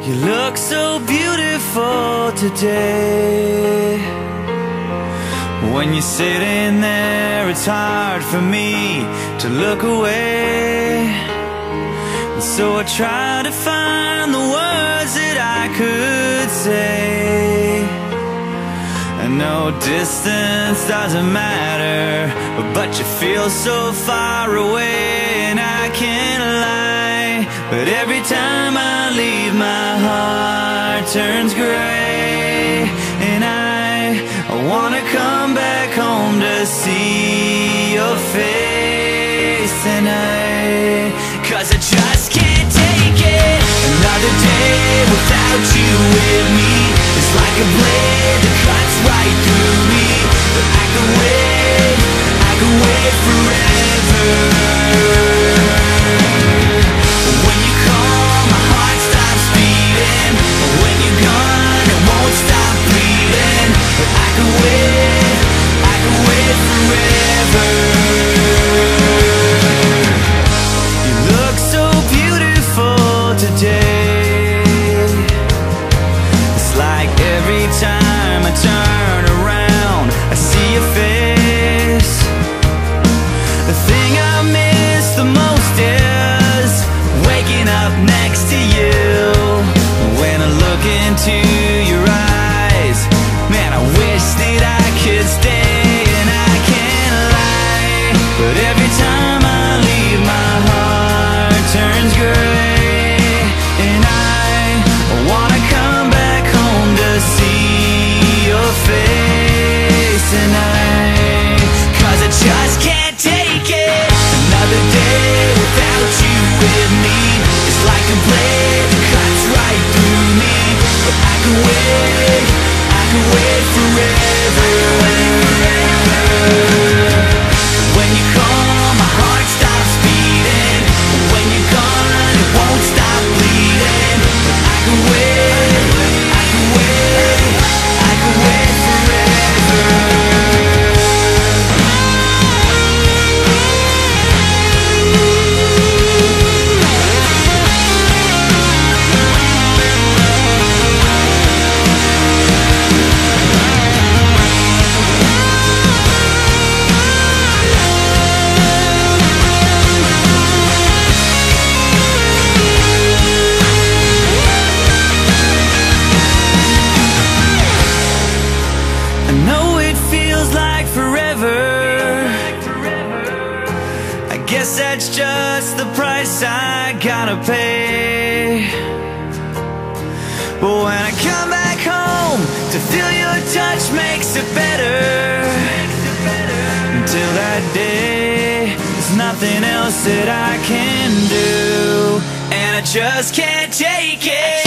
You look so beautiful today. When you're sitting there, it's hard for me to look away. And so I try to find the words that I could say. I know distance doesn't matter, but you feel so far away, and I can't lie. But every time I leave, my heart turns gray, and I wanna come back home to see your face. And cause I just can't take it. Another day without you with me is like a blade that cuts right through me. But I could wait forever. When you call, my heart stops beating. When you're gone, it won't stop bleeding. But I could wait forever. You look so beautiful today. It's like every time I turn around, I see your face. The thing I miss the most is waking up next to you. When I look into your eyes, man, I wish that I could stay, and I can't lie. But every time I leave, my heart turns gray, and I wanna come back home to see your face. And cause I just can't take it. Another day without you with me is like a blade that cuts right through me. But I could wait forever. When you call, my heart stops beating. When you're gone, it won't stop bleeding. But I could wait forever. I know it feels like forever. I guess that's just the price I gotta pay. But when I come back home, to feel your touch makes it better. Until that day, there's nothing else that I can do, and I just can't take it.